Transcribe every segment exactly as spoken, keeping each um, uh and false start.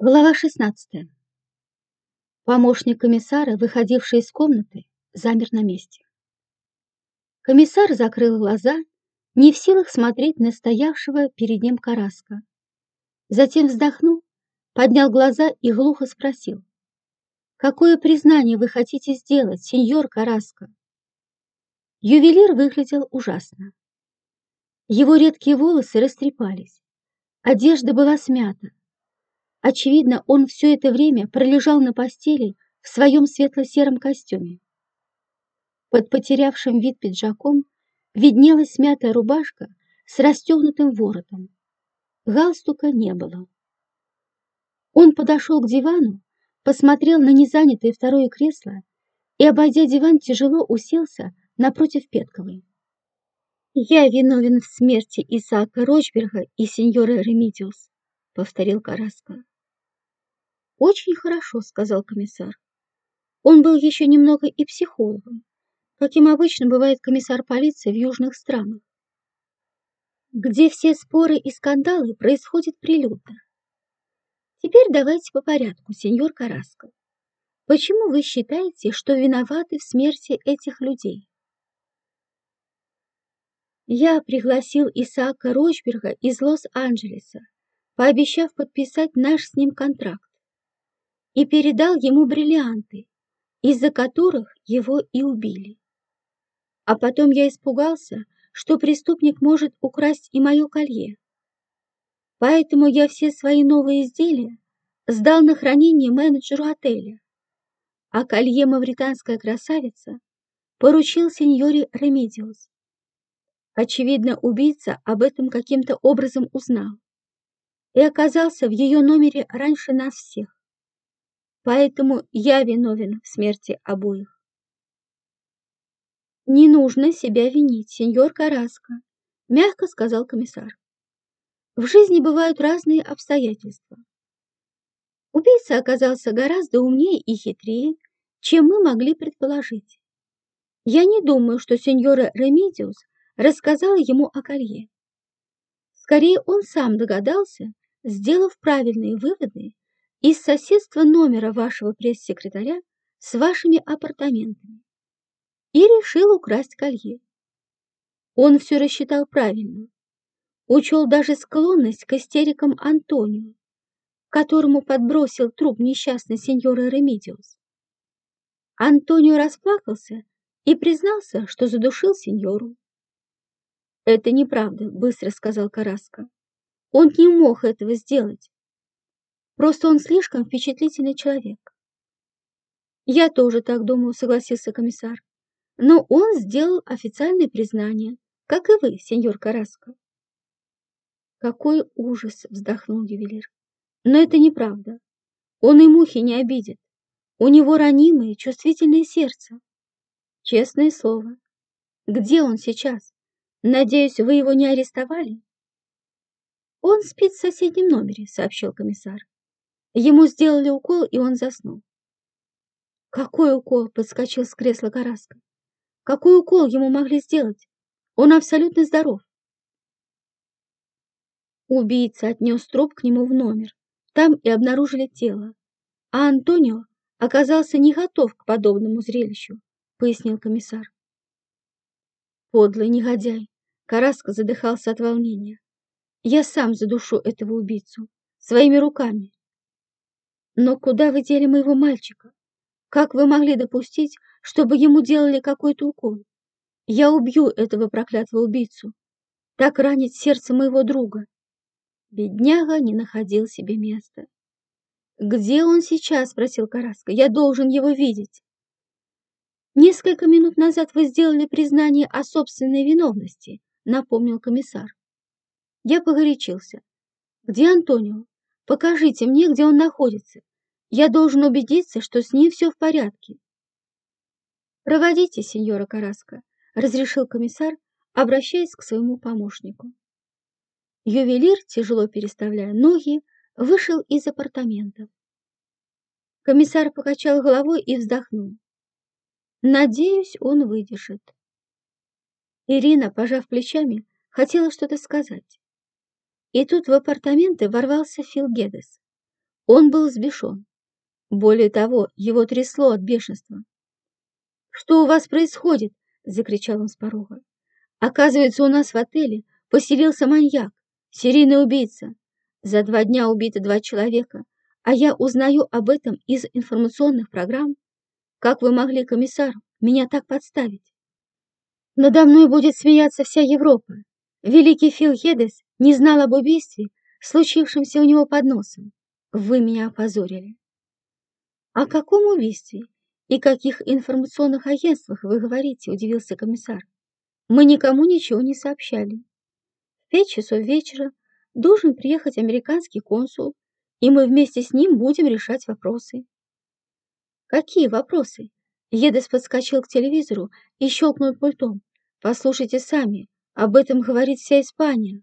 Глава шестнадцатая. Помощник комиссара, выходивший из комнаты, замер на месте. Комиссар закрыл глаза, не в силах смотреть на стоявшего перед ним Караска. Затем вздохнул, поднял глаза и глухо спросил: «Какое признание вы хотите сделать, сеньор Караска?» Ювелир выглядел ужасно. Его редкие волосы растрепались, одежда была смята. Очевидно, он все это время пролежал на постели в своем светло-сером костюме. Под потерявшим вид пиджаком виднелась смятая рубашка с расстегнутым воротом. Галстука не было. Он подошел к дивану, посмотрел на незанятое второе кресло и, обойдя диван, тяжело уселся напротив Петковой. «Я виновен в смерти Исаака Рочберга и сеньора Ремидиус», — повторил Караска. «Очень хорошо», — сказал комиссар. Он был еще немного и психологом, каким обычно бывает комиссар полиции в южных странах, где все споры и скандалы происходят прилюдно. Теперь давайте по порядку, сеньор Караска. Почему вы считаете, что виноваты в смерти этих людей? Я пригласил Исаака Рочберга из Лос-Анджелеса, пообещав подписать наш с ним контракт, и передал ему бриллианты, из-за которых его и убили. А потом я испугался, что преступник может украсть и мое колье. Поэтому я все свои новые изделия сдал на хранение менеджеру отеля, а колье «Мавританская красавица» поручил сеньоре Ремидиус. Очевидно, убийца об этом каким-то образом узнал и оказался в ее номере раньше нас всех. Поэтому я виновен в смерти обоих. «Не нужно себя винить, сеньор Караска», — мягко сказал комиссар. «В жизни бывают разные обстоятельства. Убийца оказался гораздо умнее и хитрее, чем мы могли предположить. Я не думаю, что сеньора Ремидиус рассказала ему о колье. Скорее, он сам догадался, сделав правильные выводы из соседства номера вашего пресс-секретаря с вашими апартаментами, и решил украсть колье. Он все рассчитал правильно, учел даже склонность к истерикам Антонио, которому подбросил труп несчастной сеньоры Ремидиус. Антонио расплакался и признался, что задушил сеньору. «Это неправда», — быстро сказал Караска. «Он не мог этого сделать. Просто он слишком впечатлительный человек». «Я тоже так думаю», — согласился комиссар. «Но он сделал официальное признание, как и вы, сеньор Караска». «Какой ужас!» — вздохнул ювелир. «Но это неправда. Он и мухи не обидит. У него ранимое, чувствительное сердце. Честное слово. Где он сейчас? Надеюсь, вы его не арестовали?» «Он спит в соседнем номере», — сообщил комиссар. «Ему сделали укол, и он заснул». «Какой укол?» — подскочил с кресла Караска. «Какой укол ему могли сделать? Он абсолютно здоров». Убийца отнес труп к нему в номер. Там и обнаружили тело. А Антонио оказался не готов к подобному зрелищу, пояснил комиссар. Подлый негодяй. Караска задыхался от волнения. Я сам задушу этого убийцу. Своими руками. Но куда вы дели моего мальчика? Как вы могли допустить, чтобы ему делали какой-то укол? Я убью этого проклятого убийцу. Так ранить сердце моего друга. Бедняга не находил себе места. «Где он сейчас?» — спросил Караска. «Я должен его видеть». «Несколько минут назад вы сделали признание о собственной виновности», — напомнил комиссар. Я погорячился. «Где Антонио? Покажите мне, где он находится. Я должен убедиться, что с ним все в порядке». «Проводите, сеньора Караска», — разрешил комиссар, обращаясь к своему помощнику. Ювелир, тяжело переставляя ноги, вышел из апартаментов. Комиссар покачал головой и вздохнул. Надеюсь, он выдержит. Ирина, пожав плечами, хотела что-то сказать. И тут в апартаменты ворвался Фил Геддес. Он был взбешен. Более того, его трясло от бешенства. «Что у вас происходит?» — закричал он с порога. «Оказывается, у нас в отеле поселился маньяк, серийный убийца. За два дня убито два человека, а я узнаю об этом из информационных программ. Как вы могли, комиссар, меня так подставить? Надо мной будет смеяться вся Европа. Великий Фил Хедес не знал об убийстве, случившемся у него под носом. Вы меня опозорили». «О каком убийстве и каких информационных агентствах вы говорите?» – удивился комиссар. «Мы никому ничего не сообщали. В пять часов вечера должен приехать американский консул, и мы вместе с ним будем решать вопросы». «Какие вопросы?» Едес подскочил к телевизору и щелкнул пультом. «Послушайте сами, об этом говорит вся Испания».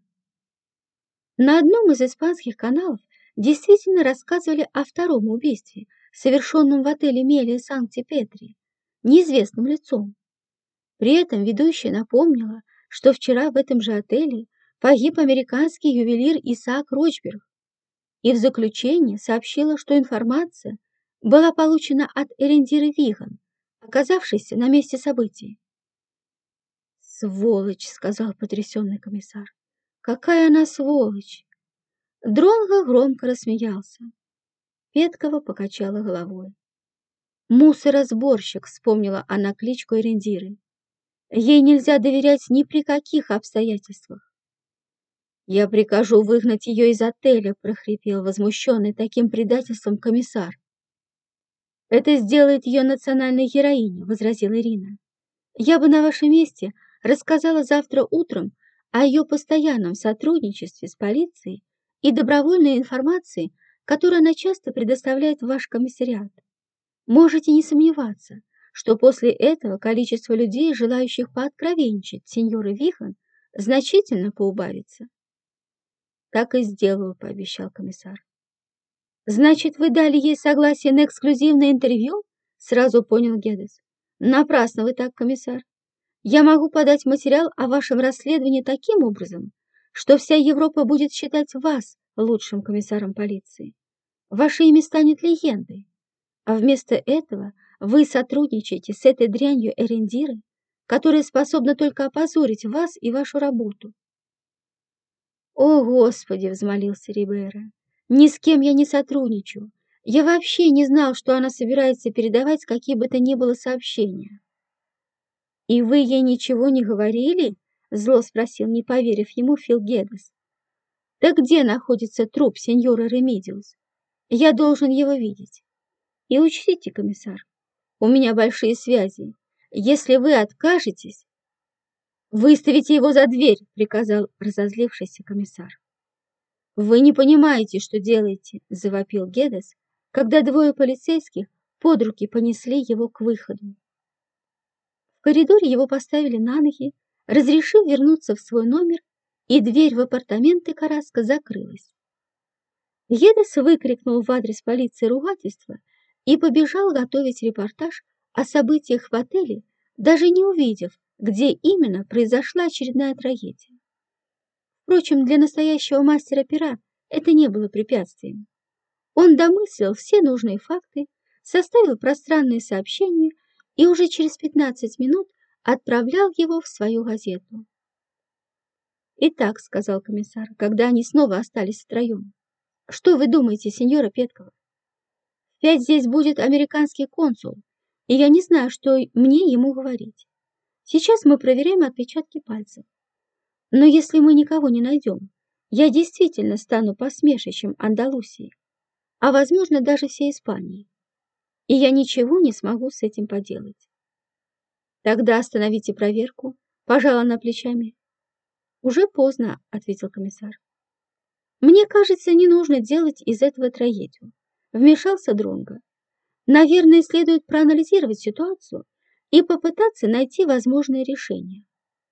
На одном из испанских каналов действительно рассказывали о втором убийстве, совершенном в отеле Мелия Санкт-Петри, неизвестным лицом. При этом ведущая напомнила, что вчера в этом же отеле погиб американский ювелир Исаак Рочберг, и в заключение сообщила, что информация была получена от Эрендиры Виган, оказавшейся на месте событий. «Сволочь!» — сказал потрясенный комиссар. «Какая она сволочь!» Дронго громко рассмеялся. Петкова покачала головой. «Мусоросборщик», — вспомнила она кличку Эрендиры. «Ей нельзя доверять ни при каких обстоятельствах». «Я прикажу выгнать ее из отеля», — прохрипел возмущенный таким предательством комиссар. «Это сделает ее национальной героиней», — возразила Ирина. «Я бы на вашем месте рассказала завтра утром о ее постоянном сотрудничестве с полицией и добровольной информации, которую она часто предоставляет в ваш комиссариат. Можете не сомневаться, что после этого количество людей, желающих пооткровенничать с сеньорой Вихан, значительно поубавится». «Так и сделаю», — пообещал комиссар. «Значит, вы дали ей согласие на эксклюзивное интервью?» — сразу понял Гедес. «Напрасно вы так, комиссар. Я могу подать материал о вашем расследовании таким образом, что вся Европа будет считать вас лучшим комиссаром полиции. Ваше имя станет легендой. А вместо этого вы сотрудничаете с этой дрянью Эрендиры, которая способна только опозорить вас и вашу работу». «О, Господи!» — взмолился Рибейро. «Ни с кем я не сотрудничаю. Я вообще не знал, что она собирается передавать какие бы то ни было сообщения». «И вы ей ничего не говорили?» — зло спросил, не поверив ему, Фил Гедес. «Да где находится труп сеньора Ремидиус? Я должен его видеть. И учтите, комиссар, у меня большие связи. Если вы откажетесь...» «Выставите его за дверь!» — приказал разозлившийся комиссар. «Вы не понимаете, что делаете!» — завопил Гедес, когда двое полицейских под руки понесли его к выходу. В коридоре его поставили на ноги, разрешив вернуться в свой номер, и дверь в апартаменты Караско закрылась. Гедес выкрикнул в адрес полиции ругательство и побежал готовить репортаж о событиях в отеле, даже не увидев, где именно произошла очередная трагедия. Впрочем, для настоящего мастера пера это не было препятствием. Он домыслил все нужные факты, составил пространное сообщение и уже через пятнадцать минут отправлял его в свою газету. «Итак», — сказал комиссар, когда они снова остались втроем, — «что вы думаете, сеньора Петкова? В пять здесь будет американский консул, и я не знаю, что мне ему говорить. Сейчас мы проверяем отпечатки пальцев. Но если мы никого не найдем, я действительно стану посмешищем Андалусии, а, возможно, даже всей Испании. И я ничего не смогу с этим поделать». «Тогда остановите проверку», — пожала она плечами. «Уже поздно», — ответил комиссар. «Мне кажется, не нужно делать из этого трагедию», — вмешался Дронго. «Наверное, следует проанализировать ситуацию и попытаться найти возможное решение».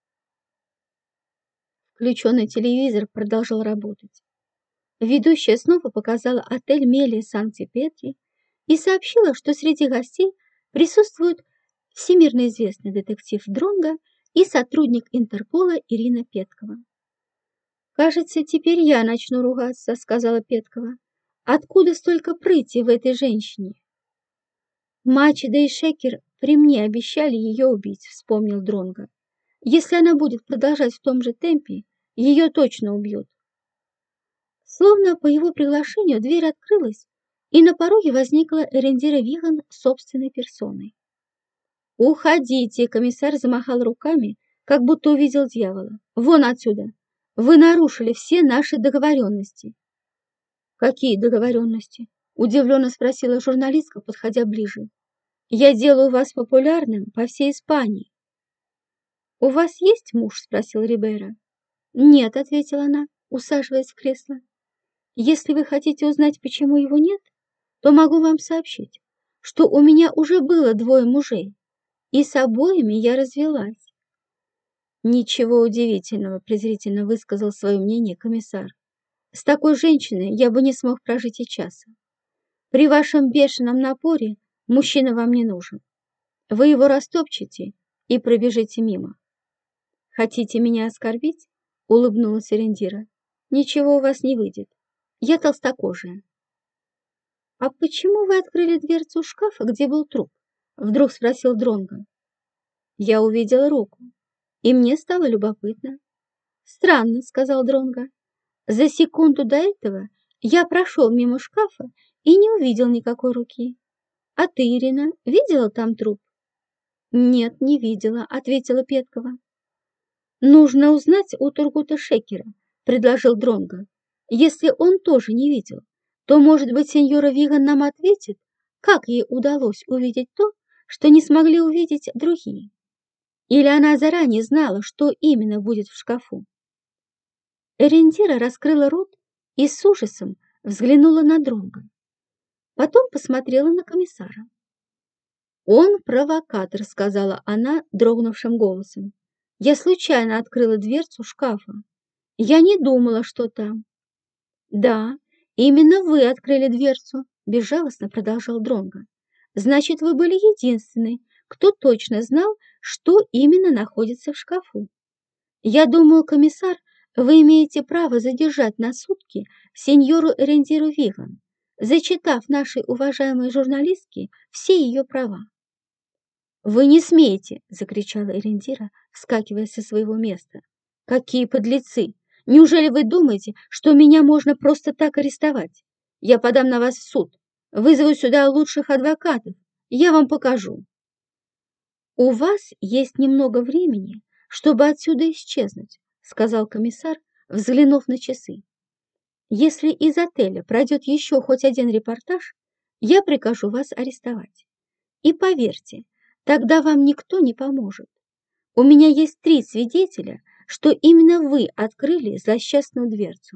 Включенный телевизор продолжал работать. Ведущая снова показала отель Мелия Санкт-Петри и сообщила, что среди гостей присутствуют всемирно известный детектив Дронго и сотрудник Интерпола Ирина Петкова. «Кажется, теперь я начну ругаться», — сказала Петкова. Откуда столько прыти в этой женщине? Мачеда и Шекер при мне обещали ее убить, вспомнил Дронго. Если она будет продолжать в том же темпе, ее точно убьют. Словно по его приглашению дверь открылась, и на пороге возникла Эрендира Виган собственной персоной. «Уходите!» — комиссар замахал руками, как будто увидел дьявола. «Вон отсюда! Вы нарушили все наши договоренности!» «Какие договоренности?» — удивленно спросила журналистка, подходя ближе. «Я делаю вас популярным по всей Испании». «У вас есть муж?» — спросил Рибейро. «Нет», — ответила она, усаживаясь в кресло. «Если вы хотите узнать, почему его нет, то могу вам сообщить, что у меня уже было двое мужей, и с обоими я развелась». «Ничего удивительного», — презрительно высказал свое мнение комиссар. «С такой женщиной я бы не смог прожить и часа. При вашем бешеном напоре мужчина вам не нужен. Вы его растопчете и пробежите мимо». «Хотите меня оскорбить?» — улыбнулась Эрендира. «Ничего у вас не выйдет. Я толстокожая». «А почему вы открыли дверцу шкафа, где был труп?» — вдруг спросил Дронго. Я увидела руку, и мне стало любопытно. «Странно», — сказал Дронго. «За секунду до этого я прошел мимо шкафа и не увидел никакой руки. А ты, Ирина, видела там труп?» «Нет, не видела», — ответила Петкова. «Нужно узнать у Тургута Шекера», — предложил Дронго. «Если он тоже не видел, то, может быть, сеньора Виган нам ответит, как ей удалось увидеть то, что не смогли увидеть другие. Или она заранее знала, что именно будет в шкафу». Эрендира раскрыла рот и с ужасом взглянула на Дронго. Потом посмотрела на комиссара. «Он провокатор», — сказала она дрогнувшим голосом. «Я случайно открыла дверцу шкафа. Я не думала, что там». «Да, именно вы открыли дверцу», — безжалостно продолжал Дронго. «Значит, вы были единственный, кто точно знал, что именно находится в шкафу. Я думаю, комиссар, вы имеете право задержать на сутки сеньору Эрендиру Виган, зачитав нашей уважаемой журналистке все ее права». «Вы не смеете!» — закричала Эрендира, вскакивая со своего места. «Какие подлецы! Неужели вы думаете, что меня можно просто так арестовать? Я подам на вас в суд, вызову сюда лучших адвокатов, я вам покажу». «У вас есть немного времени, чтобы отсюда исчезнуть», — сказал комиссар, взглянув на часы. «Если из отеля пройдет еще хоть один репортаж, я прикажу вас арестовать. И поверьте, тогда вам никто не поможет. У меня есть три свидетеля, что именно вы открыли злосчастную дверцу».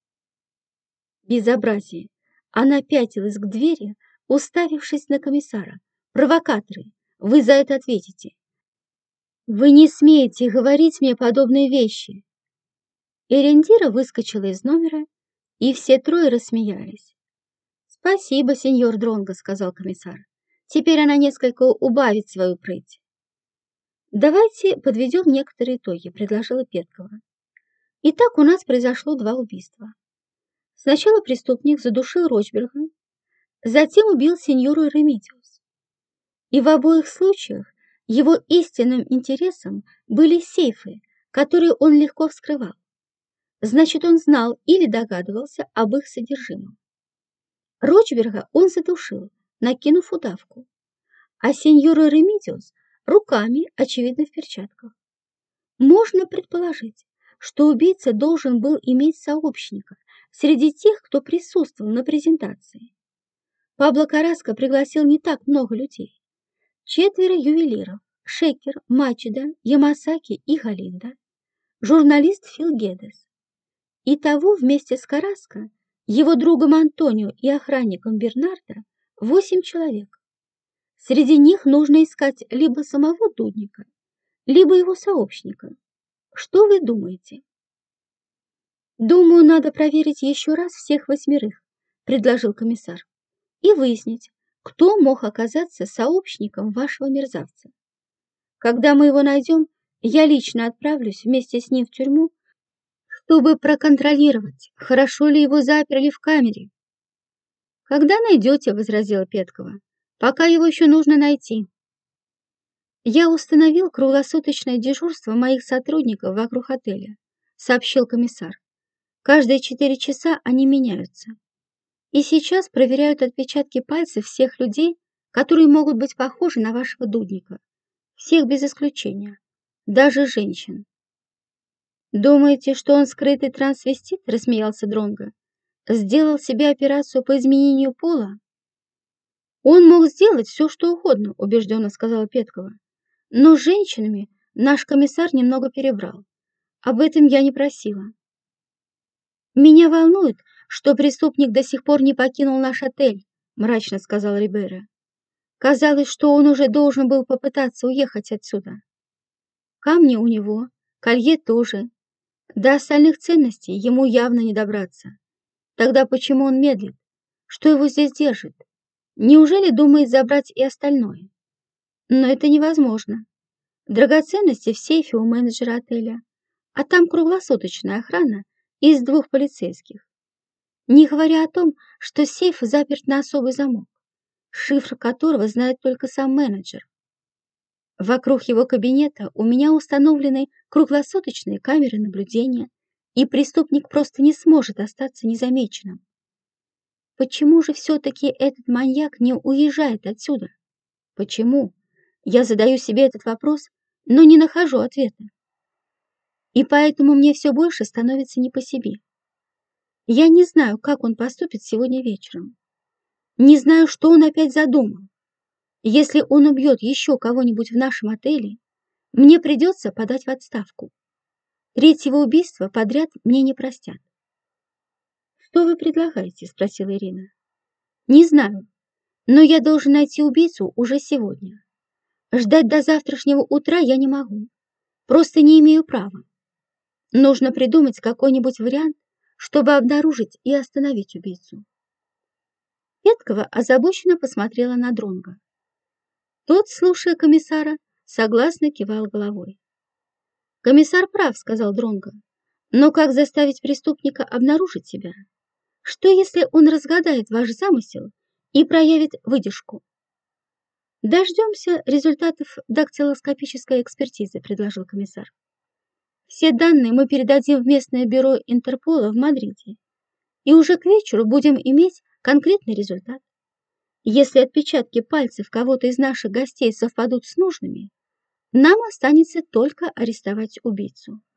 Безобразие! Она пятилась к двери, уставившись на комиссара. «Провокаторы! Вы за это ответите! Вы не смеете говорить мне подобные вещи!» Эрендира выскочила из номера, и все трое рассмеялись. «Спасибо, сеньор Дронго», — сказал комиссар. «Теперь она несколько убавит свою прыть». «Давайте подведем некоторые итоги», — предложила Петкова. «Итак, у нас произошло два убийства. Сначала преступник задушил Рочберга, затем убил сеньору Ремедиус. И в обоих случаях его истинным интересом были сейфы, которые он легко вскрывал. Значит, он знал или догадывался об их содержимом. Рочберга он задушил, накинув удавку, а сеньору Ремедиус руками, очевидно, в перчатках. Можно предположить, что убийца должен был иметь сообщника среди тех, кто присутствовал на презентации. Пабло Карраско пригласил не так много людей. Четверо ювелиров – Шекер, Мачеда, Ямасаки и Галинда, журналист Фил Гедес. Итого вместе с Карраско, его другом Антонио и охранником Бернардо восемь человек. Среди них нужно искать либо самого Дудника, либо его сообщника. Что вы думаете? «Думаю, надо проверить еще раз всех восьмерых», — предложил комиссар, «и выяснить, кто мог оказаться сообщником вашего мерзавца. Когда мы его найдем, я лично отправлюсь вместе с ним в тюрьму, чтобы проконтролировать, хорошо ли его заперли в камере». «Когда найдете», — возразила Петкова, — «пока его еще нужно найти». «Я установил круглосуточное дежурство моих сотрудников вокруг отеля», — сообщил комиссар. «Каждые четыре часа они меняются. И сейчас проверяют отпечатки пальцев всех людей, которые могут быть похожи на вашего Дудника. Всех без исключения. Даже женщин». «Думаете, что он скрытый трансвестит?» — рассмеялся Дронго. «Сделал себе операцию по изменению пола?» «Он мог сделать все, что угодно», — убежденно сказала Петкова. «Но с женщинами наш комиссар немного перебрал. Об этом я не просила». «Меня волнует, что преступник до сих пор не покинул наш отель», — мрачно сказал Рибейро. «Казалось, что он уже должен был попытаться уехать отсюда. Камни у него, колье тоже. До остальных ценностей ему явно не добраться. Тогда почему он медлит? Что его здесь держит? Неужели думает забрать и остальное? Но это невозможно. Драгоценности в сейфе у менеджера отеля, а там круглосуточная охрана из двух полицейских. Не говоря о том, что сейф заперт на особый замок, шифр которого знает только сам менеджер. Вокруг его кабинета у меня установлены круглосуточные камеры наблюдения, и преступник просто не сможет остаться незамеченным. Почему же все-таки этот маньяк не уезжает отсюда? Почему? Я задаю себе этот вопрос, но не нахожу ответа. И поэтому мне все больше становится не по себе. Я не знаю, как он поступит сегодня вечером. Не знаю, что он опять задумал. Если он убьет еще кого-нибудь в нашем отеле, мне придется подать в отставку. Третьего убийства подряд мне не простят. «Что вы предлагаете?» – спросила Ирина. «Не знаю, но я должен найти убийцу уже сегодня. Ждать до завтрашнего утра я не могу. Просто не имею права. Нужно придумать какой-нибудь вариант, чтобы обнаружить и остановить убийцу». Петкова озабоченно посмотрела на Дронго. Тот, слушая комиссара, согласно кивал головой. «Комиссар прав», — сказал Дронго. «Но как заставить преступника обнаружить себя? Что, если он разгадает ваш замысел и проявит выдержку?» «Дождемся результатов дактилоскопической экспертизы», — предложил комиссар. «Все данные мы передадим в местное бюро Интерпола в Мадриде, и уже к вечеру будем иметь конкретный результат. Если отпечатки пальцев кого-то из наших гостей совпадут с нужными, нам останется только арестовать убийцу».